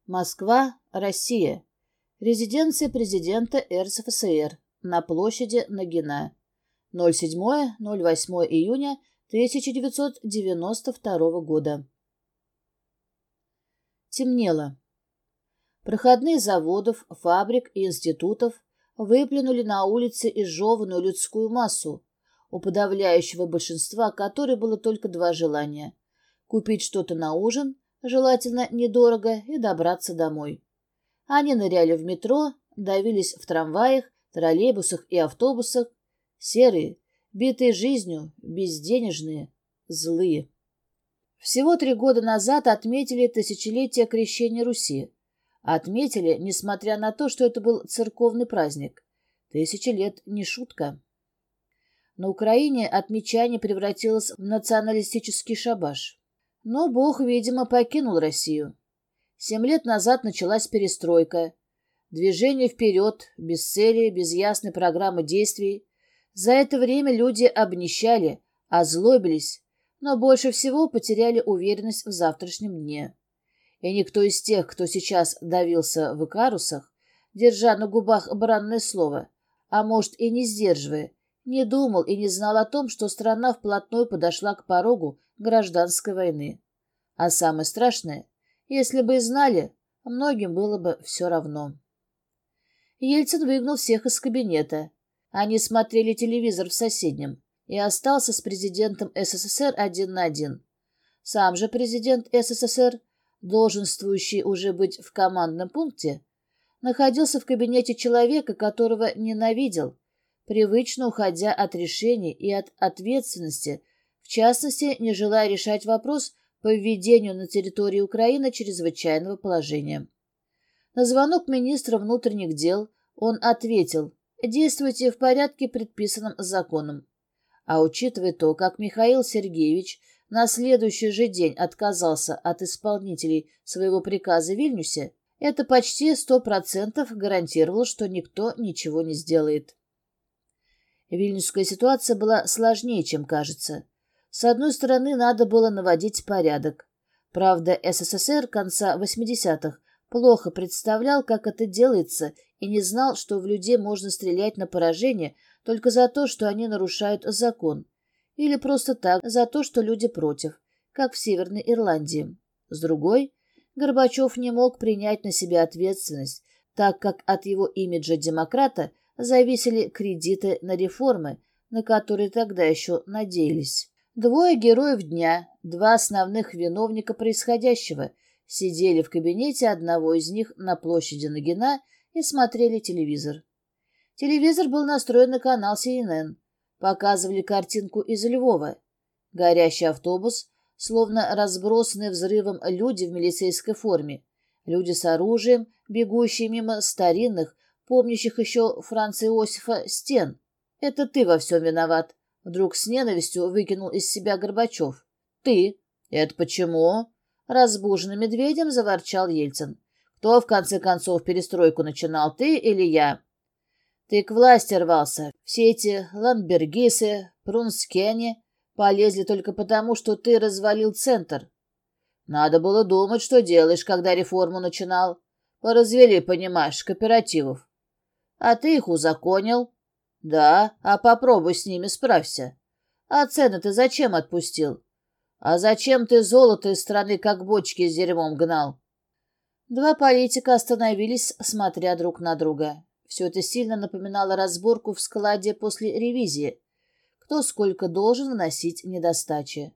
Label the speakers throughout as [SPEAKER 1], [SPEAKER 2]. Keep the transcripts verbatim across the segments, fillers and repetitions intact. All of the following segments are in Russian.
[SPEAKER 1] Москва, Россия. Резиденция президента эр эс эф эс эр на площади Нагина. ноль седьмое — ноль восьмое июня тысяча девятьсот девяносто второго года. Темнело. Проходные заводов, фабрик и институтов выплюнули на улицы изжеванную людскую массу, у подавляющего большинства которой было только два желания — купить что-то на ужин, желательно недорого, и добраться домой. Они ныряли в метро, давились в трамваях, троллейбусах и автобусах, серые, битые жизнью, безденежные, злые. Всего три года назад отметили тысячелетие крещения Руси. Отметили, несмотря на то, что это был церковный праздник. Тысячи лет не шутка. На Украине отмечание превратилось в националистический шабаш. Но Бог, видимо, покинул Россию. Семь лет назад началась перестройка. Движение вперед, без цели, без ясной программы действий. За это время люди обнищали, озлобились, но больше всего потеряли уверенность в завтрашнем дне. И никто из тех, кто сейчас давился в икарусах, держа на губах бранное слово, а может и не сдерживая, не думал и не знал о том, что страна вплотную подошла к порогу гражданской войны. А самое страшное, если бы и знали, многим было бы все равно. Ельцин выгнал всех из кабинета. Они смотрели телевизор в соседнем, и остался с президентом эс эс эс эр один на один. Сам же президент эс эс эс эр, долженствующий уже быть в командном пункте, находился в кабинете человека, которого ненавидел, привычно уходя от решений и от ответственности, в частности, не желая решать вопрос по введению на территории Украины чрезвычайного положения. На звонок министра внутренних дел он ответил: «Действуйте в порядке, предписанном законом». А учитывая то, как Михаил Сергеевич на следующий же день отказался от исполнителей своего приказа в Вильнюсе, это почти сто процентов гарантировало, что никто ничего не сделает. Вильнюсская ситуация была сложнее, чем кажется. С одной стороны, надо было наводить порядок. Правда, эс эс эс эр конца восьмидесятых плохо представлял, как это делается, и не знал, что в людей можно стрелять на поражение только за то, что они нарушают закон, или просто так, за то, что люди против, как в Северной Ирландии. С другой, Горбачев не мог принять на себя ответственность, так как от его имиджа демократа зависели кредиты на реформы, на которые тогда еще надеялись. Двое героев дня, два основных виновника происходящего, сидели в кабинете одного из них на площади Нагина и смотрели телевизор. Телевизор был настроен на канал си эн эн. Показывали картинку из Львова. Горящий автобус, словно разбросанные взрывом люди в милицейской форме. Люди с оружием, бегущие мимо старинных, помнящих еще Франца Иосифа стен. «Это ты во всем виноват», — вдруг с ненавистью выкинул из себя Горбачев. «Ты? Это почему?» — разбуженным медведем заворчал Ельцин. «Кто, в конце концов, перестройку начинал, ты или я?» «Ты к власти рвался. Все эти Ландбергисы, Прунскяне полезли только потому, что ты развалил центр. Надо было думать, что делаешь, когда реформу начинал. Поразвели, понимаешь, кооперативов. А ты их узаконил. Да, а попробуй с ними справься. А цены ты зачем отпустил? А зачем ты золото из страны как бочки с дерьмом гнал?» Два политика остановились, смотря друг на друга. Все это сильно напоминало разборку в складе после ревизии. Кто сколько должен вносить недостачи.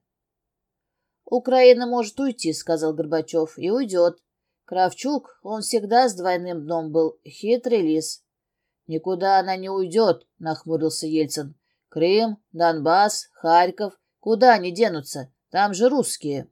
[SPEAKER 1] «Украина может уйти», — сказал Горбачев, — «и уйдет. Кравчук, он всегда с двойным дном был, хитрый лис». «Никуда она не уйдет», — нахмурился Ельцин. «Крым, Донбасс, Харьков. Куда они денутся? Там же русские».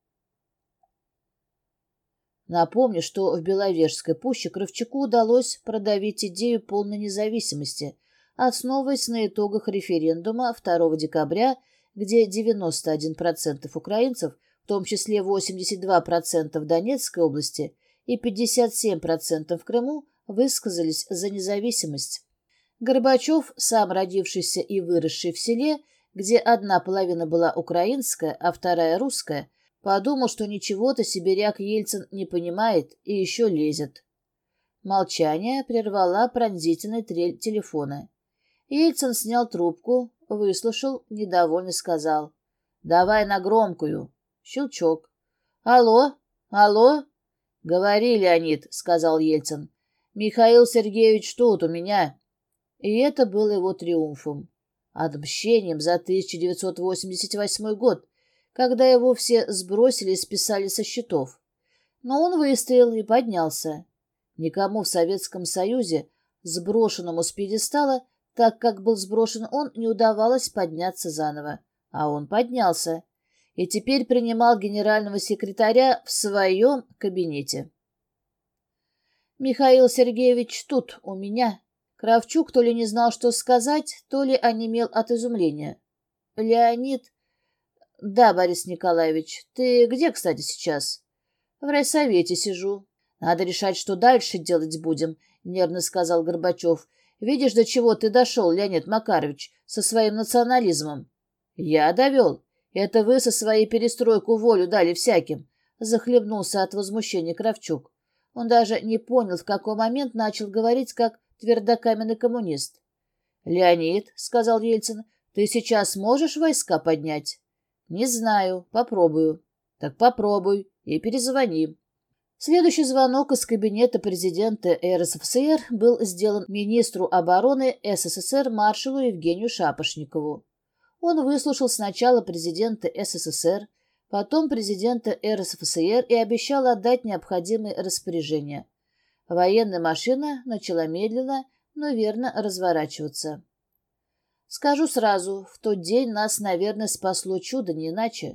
[SPEAKER 1] Напомню, что в Беловежской пуще Кравчуку удалось продавить идею полной независимости, основываясь на итогах референдума второго декабря, где девяносто один процент украинцев, в том числе восемьдесят два процента в Донецкой области и пятьдесят семь процентов в Крыму, высказались за независимость. Горбачев, сам родившийся и выросший в селе, где одна половина была украинская, а вторая русская, Подумал, что ничего-то сибиряк Ельцин не понимает и еще лезет. Молчание прервала пронзительная трель телефона. Ельцин снял трубку, выслушал, недовольно сказал: «Давай на громкую». Щелчок. «Алло? Алло?» «Говори, Леонид», — сказал Ельцин. «Михаил Сергеевич тут, у меня». И это было его триумфом. Отмщением за тысяча девятьсот восемьдесят восьмой год, когда его все сбросили и списали со счетов. Но он выстоял и поднялся. Никому в Советском Союзе, сброшенному с пьедестала, так как был сброшен он, не удавалось подняться заново. А он поднялся и теперь принимал генерального секретаря в своем кабинете. «Михаил Сергеевич тут, у меня». Кравчук то ли не знал, что сказать, то ли онемел от изумления. «Леонид...» «Да, Борис Николаевич. Ты где, кстати, сейчас?» «В райсовете сижу». «Надо решать, что дальше делать будем», — нервно сказал Горбачев. «Видишь, до чего ты дошел, Леонид Макарович, со своим национализмом?» «Я довел. Это вы со своей перестройку волю дали всяким», — захлебнулся от возмущения Кравчук. Он даже не понял, в какой момент начал говорить, как твердокаменный коммунист. «Леонид», — сказал Ельцин, — «ты сейчас можешь войска поднять?» «Не знаю. Попробую». «Так попробуй и перезвони». Следующий звонок из кабинета президента эр эс эф эс эр был сделан министру обороны эс эс эс эр маршалу Евгению Шапошникову. Он выслушал сначала президента эс эс эс эр, потом президента эр эс эф эс эр и обещал отдать необходимые распоряжения. Военная машина начала медленно, но верно разворачиваться. Скажу сразу, в тот день нас, наверное, спасло чудо, не иначе.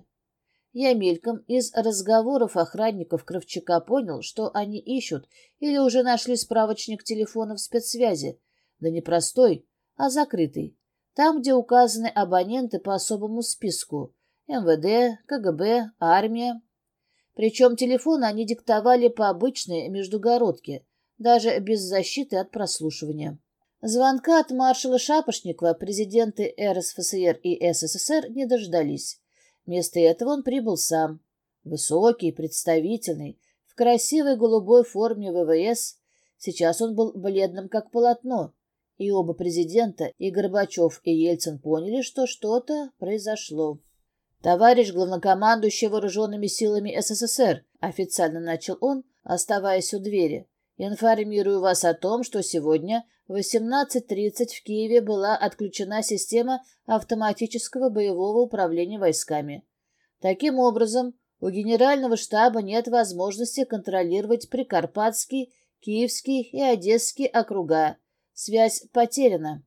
[SPEAKER 1] Я мельком из разговоров охранников Кравчука понял, что они ищут или уже нашли справочник телефонов спецсвязи, да не простой, а закрытый, там, где указаны абоненты по особому списку — эм вэ дэ, ка гэ бэ, армия. Причем телефоны они диктовали по обычной междугородке, даже без защиты от прослушивания. Звонка от маршала Шапошникова президенты эр эс эф эс эр и эс эс эс эр не дождались. Вместо этого он прибыл сам. Высокий, представительный, в красивой голубой форме вэ вэ эс. Сейчас он был бледным, как полотно. И оба президента, и Горбачев, и Ельцин поняли, что что-то произошло. «Товарищ главнокомандующий вооруженными силами эс эс эс эр», официально начал он, оставаясь у двери, «информирую вас о том, что сегодня в восемнадцать тридцать в Киеве была отключена система автоматического боевого управления войсками. Таким образом, у Генерального штаба нет возможности контролировать Прикарпатский, Киевский и Одесский округа. Связь потеряна».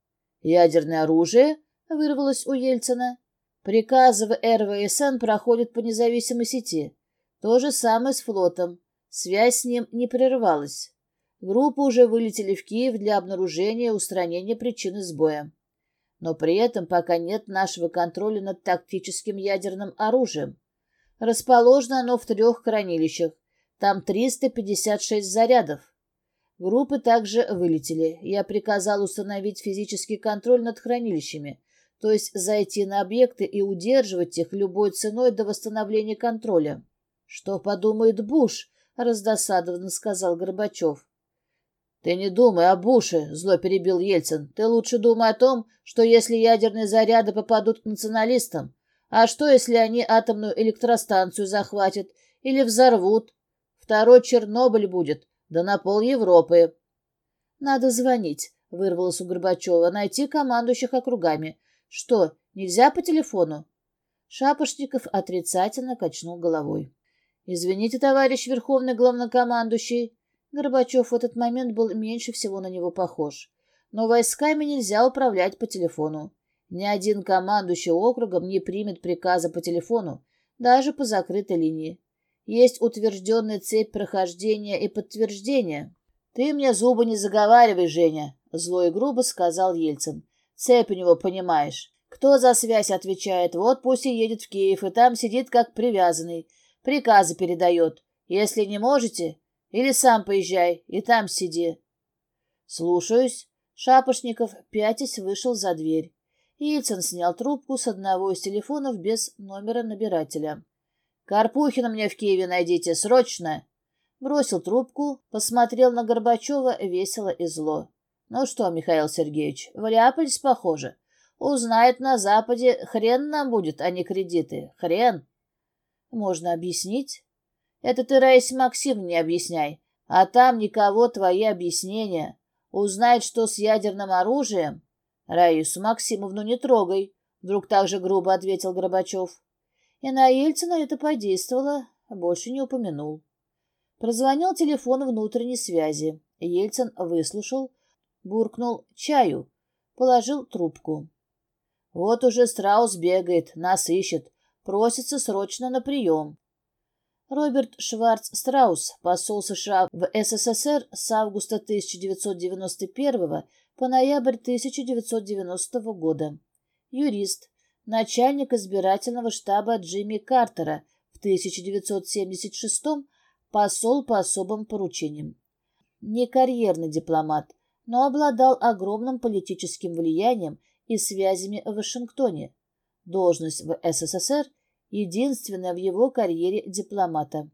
[SPEAKER 1] «Ядерное оружие?» — вырвалось у Ельцина. «Приказы в эр вэ эс эн проходят по независимой сети. То же самое с флотом. Связь с ним не прерывалась. Группы уже вылетели в Киев для обнаружения и устранения причины сбоя. Но при этом пока нет нашего контроля над тактическим ядерным оружием. Расположено оно в трех хранилищах. Там триста пятьдесят шесть зарядов. Группы также вылетели. Я приказал установить физический контроль над хранилищами, то есть зайти на объекты и удерживать их любой ценой до восстановления контроля. «Что подумает Буш?» — раздосадованно сказал Горбачев. «Ты не думай о Буше», — зло перебил Ельцин. «Ты лучше думай о том, что если ядерные заряды попадут к националистам, а что, если они атомную электростанцию захватят или взорвут? Второй Чернобыль будет, да на пол Европы». «Надо звонить», — вырвалось у Горбачева, — «найти командующих округами. Что, нельзя по телефону?» Шапошников отрицательно качнул головой. «Извините, товарищ верховный главнокомандующий». Горбачев в этот момент был меньше всего на него похож. «Но войсками нельзя управлять по телефону. Ни один командующий округом не примет приказа по телефону, даже по закрытой линии. Есть утвержденная цепь прохождения и подтверждения». «Ты мне зубы не заговаривай, Женя», — зло и грубо сказал Ельцин. «Цепь у него, понимаешь. Кто за связь отвечает, вот пусть и едет в Киев, и там сидит как привязанный. Приказы передает. Если не можете, или сам поезжай, и там сиди». «Слушаюсь». Шапошников, пятясь, вышел за дверь. Ельцин снял трубку с одного из телефонов без номера набирателя. Карпухина мне в Киеве найдите, срочно!» Бросил трубку, посмотрел на Горбачева весело и зло. «Ну что, Михаил Сергеевич, вляпались, похоже. Узнает на Западе, хрен нам будет, а не кредиты. Хрен!» «Можно объяснить?» «Это ты, Раисе Максимовне, не объясняй. А там никого твои объяснения. Узнает, что с ядерным оружием...» «Раису Максимовну не трогай», — вдруг так же грубо ответил Горбачев. И на Ельцина это подействовало, больше не упомянул. Прозвонил телефон внутренней связи. Ельцин выслушал, буркнул «чаю», положил трубку. «Вот уже страус бегает, нас ищет, просится срочно на прием». Роберт Шварц-Страус, посол США в СССР с августа тысяча девятьсот девяносто первого по ноябрь тысяча девятьсот девяностого года. Юрист, начальник избирательного штаба Джимми Картера в тысяча девятьсот семьдесят шестом, посол по особым поручениям. Не карьерный дипломат, но обладал огромным политическим влиянием и связями в Вашингтоне. Должность в СССР единственная в его карьере дипломата.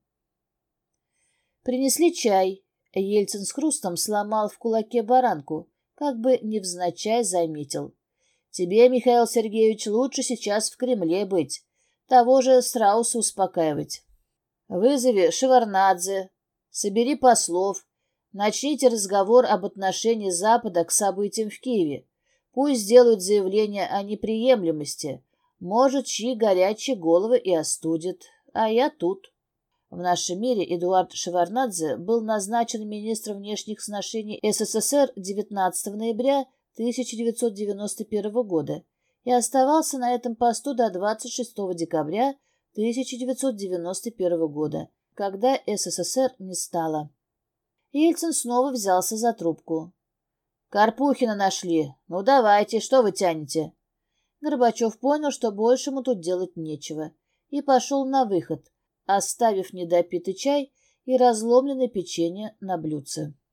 [SPEAKER 1] Принесли чай. Ельцин с хрустом сломал в кулаке баранку, как бы невзначай заметил. «Тебе, Михаил Сергеевич, лучше сейчас в Кремле быть, того же Страуса успокаивать. Вызови Шеварднадзе, собери послов, начните разговор об отношении Запада к событиям в Киеве. Пусть сделают заявление о неприемлемости. Может, чьи горячие головы и остудит. А я тут». В нашем мире Эдуард Шеварднадзе был назначен министром внешних сношений СССР девятнадцатого ноября тысяча девятьсот девяносто первого года и оставался на этом посту до двадцать шестого декабря тысяча девятьсот девяносто первого года, когда СССР не стало. Ельцин снова взялся за трубку. «Карпухина нашли. Ну давайте, что вы тянете?» Горбачев понял, что больше ему тут делать нечего, и пошел на выход, оставив недопитый чай и разломленное печенье на блюдце.